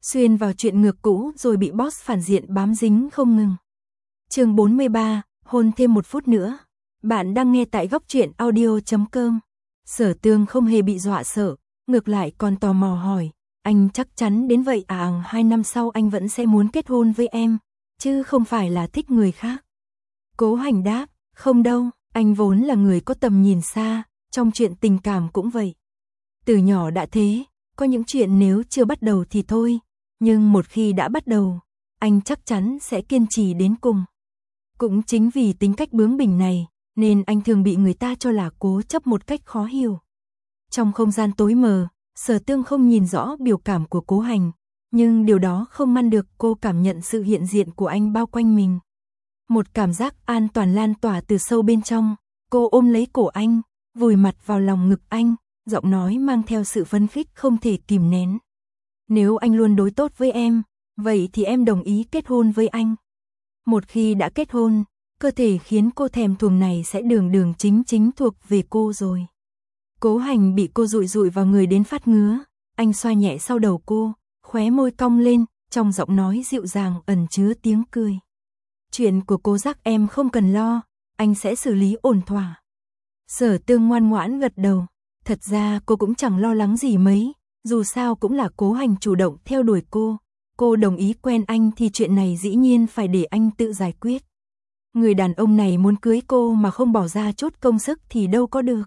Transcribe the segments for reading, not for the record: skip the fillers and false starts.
xuyên vào chuyện ngược cũ rồi bị boss phản diện bám dính không ngừng. Chương 43, hôn thêm 1 phút nữa. Bạn đang nghe tại góc truyện audio.com. Sở Tương không hề bị dọa sợ, ngược lại còn tò mò hỏi, anh chắc chắn đến vậy à? 2 năm sau anh vẫn sẽ muốn kết hôn với em, chứ không phải là thích người khác. Cố Hành đáp, không đâu, anh vốn là người có tầm nhìn xa, trong chuyện tình cảm cũng vậy. Từ nhỏ đã thế, có những chuyện nếu chưa bắt đầu thì thôi, nhưng một khi đã bắt đầu, anh chắc chắn sẽ kiên trì đến cùng. Cũng chính vì tính cách bướng bỉnh này, nên anh thường bị người ta cho là cố chấp một cách khó hiểu. Trong không gian tối mờ, Sở Tương không nhìn rõ biểu cảm của Cố Hành, nhưng điều đó không ngăn được cô cảm nhận sự hiện diện của anh bao quanh mình. Một cảm giác an toàn lan tỏa từ sâu bên trong, cô ôm lấy cổ anh, vùi mặt vào lòng ngực anh, giọng nói mang theo sự phấn khích không thể kìm nén. Nếu anh luôn đối tốt với em, vậy thì em đồng ý kết hôn với anh. Một khi đã kết hôn, cơ thể khiến cô thèm thuồng này sẽ đường đường chính chính thuộc về cô rồi. Cố Hành bị cô dụi dụi vào người đến phát ngứa, anh xoa nhẹ sau đầu cô, khóe môi cong lên, trong giọng nói dịu dàng ẩn chứa tiếng cười. Chuyện của Cố Giác em không cần lo, anh sẽ xử lý ổn thỏa. Sở Tương ngoan ngoãn gật đầu, thật ra cô cũng chẳng lo lắng gì mấy, dù sao cũng là Cố Hành chủ động theo đuổi cô đồng ý quen anh thì chuyện này dĩ nhiên phải để anh tự giải quyết. Người đàn ông này muốn cưới cô mà không bỏ ra chút công sức thì đâu có được.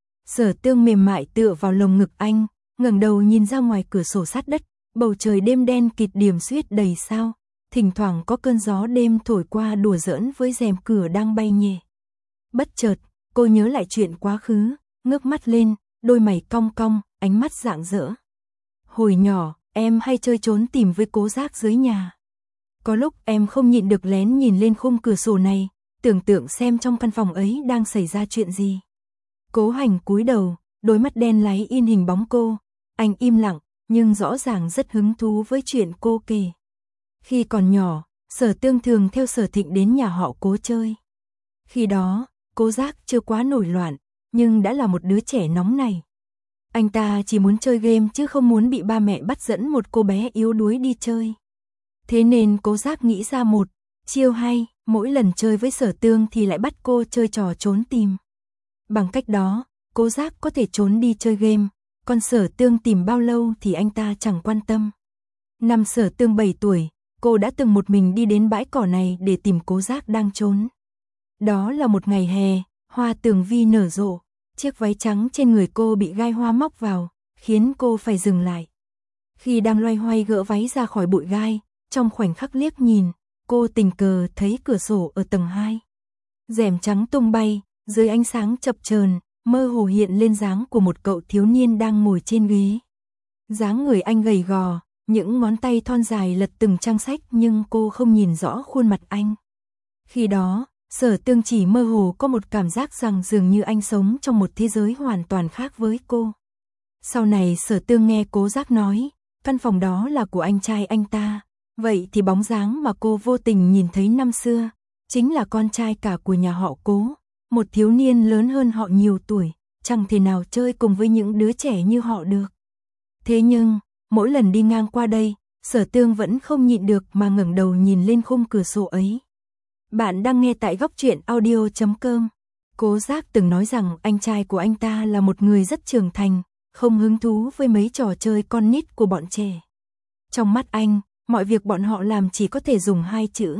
Sở Tương mềm mại tựa vào lồng ngực anh, ngẩng đầu nhìn ra ngoài cửa sổ sát đất, bầu trời đêm đen kịt điểm xuyết đầy sao, thỉnh thoảng có cơn gió đêm thổi qua đùa giỡn với rèm cửa đang bay nhẹ. Bất chợt, cô nhớ lại chuyện quá khứ, ngước mắt lên, đôi mày cong cong, ánh mắt rạng rỡ. Hồi nhỏ, em hay chơi trốn tìm với Cố Giác dưới nhà. Có lúc em không nhịn được lén nhìn lên khung cửa sổ này, tưởng tượng xem trong căn phòng ấy đang xảy ra chuyện gì. Cố Hành cúi đầu, đôi mắt đen láy in hình bóng cô, anh im lặng, nhưng rõ ràng rất hứng thú với chuyện cô kể. Khi còn nhỏ, Sở Tương thường theo Sở Thịnh đến nhà họ Cố chơi. Khi đó, Cố Giác chưa quá nổi loạn, nhưng đã là một đứa trẻ nóng này. Anh ta chỉ muốn chơi game chứ không muốn bị ba mẹ bắt dẫn một cô bé yếu đuối đi chơi. Thế nên Cố Giác nghĩ ra một chiêu hay, mỗi lần chơi với Sở Tương thì lại bắt cô chơi trò trốn tìm. Bằng cách đó, Cố Giác có thể trốn đi chơi game, còn Sở Tương tìm bao lâu thì anh ta chẳng quan tâm. Năm Sở Tương 7 tuổi, cô đã từng một mình đi đến bãi cỏ này để tìm Cố Giác đang trốn. Đó là một ngày hè, hoa tường vi nở rộ, chiếc váy trắng trên người cô bị gai hoa móc vào, khiến cô phải dừng lại. Khi đang loay hoay gỡ váy ra khỏi bụi gai, trong khoảnh khắc liếc nhìn, cô tình cờ thấy cửa sổ ở tầng 2. Rèm trắng tung bay, dưới ánh sáng chập chờn, mơ hồ hiện lên dáng của một cậu thiếu niên đang ngồi trên ghế. Dáng người anh gầy gò, những ngón tay thon dài lật từng trang sách nhưng cô không nhìn rõ khuôn mặt anh. Khi đó, Sở Tương chỉ mơ hồ có một cảm giác rằng dường như anh sống trong một thế giới hoàn toàn khác với cô. Sau này Sở Tương nghe Cố Giác nói, căn phòng đó là của anh trai anh ta, vậy thì bóng dáng mà cô vô tình nhìn thấy năm xưa, chính là con trai cả của nhà họ Cố, một thiếu niên lớn hơn họ nhiều tuổi, chẳng thể nào chơi cùng với những đứa trẻ như họ được. Thế nhưng, mỗi lần đi ngang qua đây, Sở Tương vẫn không nhịn được mà ngẩng đầu nhìn lên khung cửa sổ ấy. Bạn đang nghe tại góc truyện audio.com. Cố Giác từng nói rằng anh trai của anh ta là một người rất trưởng thành, không hứng thú với mấy trò chơi con nít của bọn trẻ. Trong mắt anh, mọi việc bọn họ làm chỉ có thể dùng 2 chữ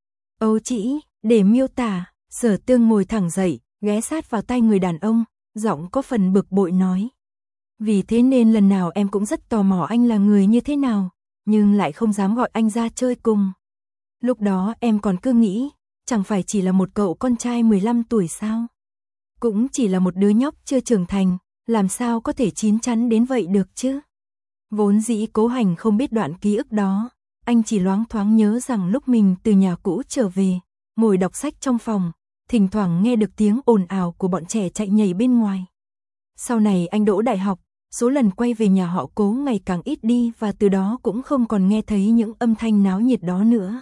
ấu trĩ để miêu tả. Sở Tương ngồi thẳng dậy, ghé sát vào tay người đàn ông, giọng có phần bực bội nói. Vì thế nên lần nào em cũng rất tò mò anh là người như thế nào, nhưng lại không dám gọi anh ra chơi cùng. Lúc đó em còn cứ nghĩ, chẳng phải chỉ là một cậu con trai 15 tuổi sao? Cũng chỉ là một đứa nhóc chưa trưởng thành, làm sao có thể chín chắn đến vậy được chứ? Vốn dĩ Cố Hành không biết đoạn ký ức đó, anh chỉ loáng thoáng nhớ rằng lúc mình từ nhà cũ trở về, ngồi đọc sách trong phòng, thỉnh thoảng nghe được tiếng ồn ào của bọn trẻ chạy nhảy bên ngoài. Sau này anh đỗ đại học, số lần quay về nhà họ Cố ngày càng ít đi và từ đó cũng không còn nghe thấy những âm thanh náo nhiệt đó nữa.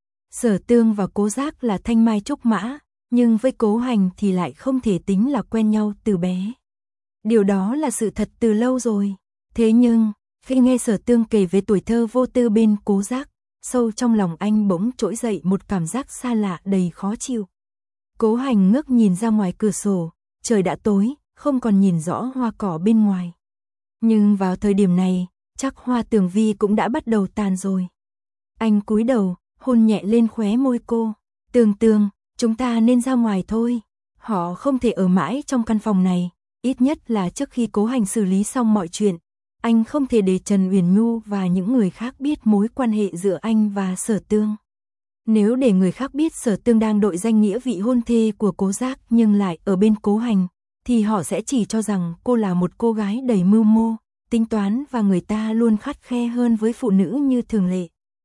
Sở Tương và Cố Giác là thanh mai trúc mã, nhưng với Cố Hành thì lại không thể tính là quen nhau từ bé. Điều đó là sự thật từ lâu rồi. Thế nhưng, Khi nghe Sở Tương kể về tuổi thơ vô tư bên Cố Giác, sâu trong lòng anh bỗng trỗi dậy một cảm giác xa lạ đầy khó chịu. Cố Hành ngước nhìn ra ngoài cửa sổ, trời đã tối, không còn nhìn rõ hoa cỏ bên ngoài. Nhưng vào thời điểm này, chắc hoa tường vi cũng đã bắt đầu tàn rồi. Anh cúi đầu, hôn nhẹ lên khóe môi cô. Tường Tường, chúng ta nên ra ngoài thôi. Họ không thể ở mãi trong căn phòng này, ít nhất là trước khi Cố Hành xử lý xong mọi chuyện. Anh không thể để Trần Uyển Nhu và những người khác biết mối quan hệ giữa anh và Sở Tương. Nếu để người khác biết Sở Tương đang đội danh nghĩa vị hôn thê của Cố Giác nhưng lại ở bên Cố Hành, thì họ sẽ chỉ cho rằng cô là một cô gái đầy mưu mô, tính toán và người ta luôn khắt khe hơn với phụ nữ như thường lệ.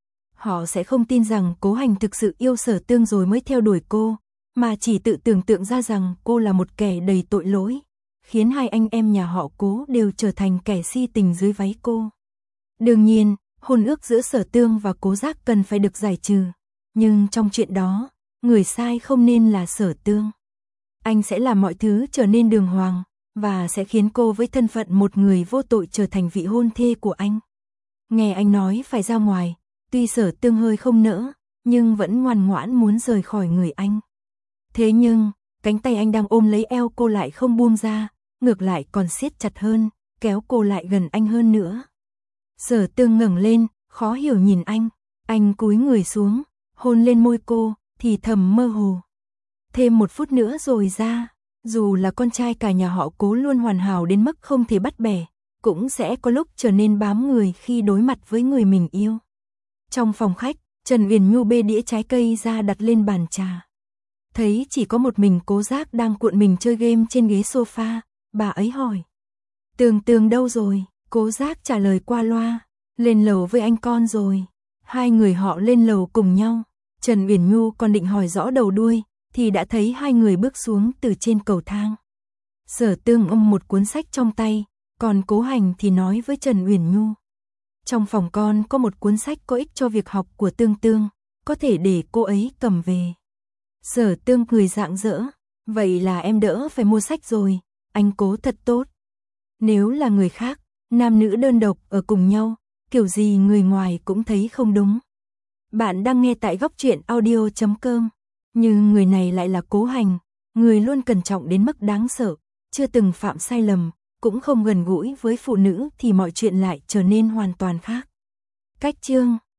Họ sẽ không tin rằng Cố Hành thực sự yêu Sở Tương rồi mới theo đuổi cô, mà chỉ tự tưởng tượng ra rằng cô là một kẻ đầy tội lỗi, khiến hai anh em nhà họ Cố đều trở thành kẻ si tình dưới váy cô. Đương nhiên, hôn ước giữa Sở Tương và Cố Giác cần phải được giải trừ, nhưng trong chuyện đó, người sai không nên là Sở Tương. Anh sẽ làm mọi thứ trở nên đường hoàng, và sẽ khiến cô với thân phận một người vô tội trở thành vị hôn thê của anh. Nghe anh nói phải ra ngoài, tuy Sở Tương hơi không nỡ, nhưng vẫn ngoan ngoãn muốn rời khỏi người anh. Thế nhưng, cánh tay anh đang ôm lấy eo cô lại không buông ra, ngược lại còn siết chặt hơn, kéo cô lại gần anh hơn nữa. Sở Tương ngẩng lên, khó hiểu nhìn anh cúi người xuống, hôn lên môi cô, thì thầm mơ hồ. Thêm một phút nữa rồi ra, dù là con trai cả nhà họ Cố luôn hoàn hảo đến mức không thể bắt bẻ, cũng sẽ có lúc trở nên bám người khi đối mặt với người mình yêu. Trong phòng khách, Trần Uyển Nhu bê đĩa trái cây ra đặt lên bàn trà. Thấy chỉ có một mình Cố Giác đang cuộn mình chơi game trên ghế sofa, bà ấy hỏi. Tường Tường đâu rồi? Cố Giác trả lời qua loa. Lên lầu với anh con rồi. Hai người họ lên lầu cùng nhau. Trần Uyển Nhu còn định hỏi rõ đầu đuôi, thì đã thấy hai người bước xuống từ trên cầu thang. Sở Tương ôm một cuốn sách trong tay, còn Cố Hành thì nói với Trần Uyển Nhu. Trong phòng con có một cuốn sách có ích cho việc học của Tương Tương, có thể để cô ấy cầm về. Sở Tương cười rạng rỡ, vậy là em đỡ phải mua sách rồi, anh Cố thật tốt. Nếu là người khác, nam nữ đơn độc ở cùng nhau, kiểu gì người ngoài cũng thấy không đúng. Bạn đang nghe tại Góc Truyện Audio.com, nhưng người này lại là Cố Hành, người luôn cẩn trọng đến mức đáng sợ, chưa từng phạm sai lầm, cũng không gần gũi với phụ nữ thì mọi chuyện lại trở nên hoàn toàn khác. Cách chương